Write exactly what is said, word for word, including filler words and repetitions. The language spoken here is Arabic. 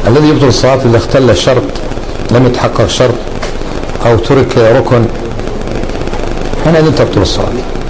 الذي يبطل الصلاة إذا اختل الشرط، لم يتحقق الشرط أو ترك ركن، هنا تبطل الصلاة.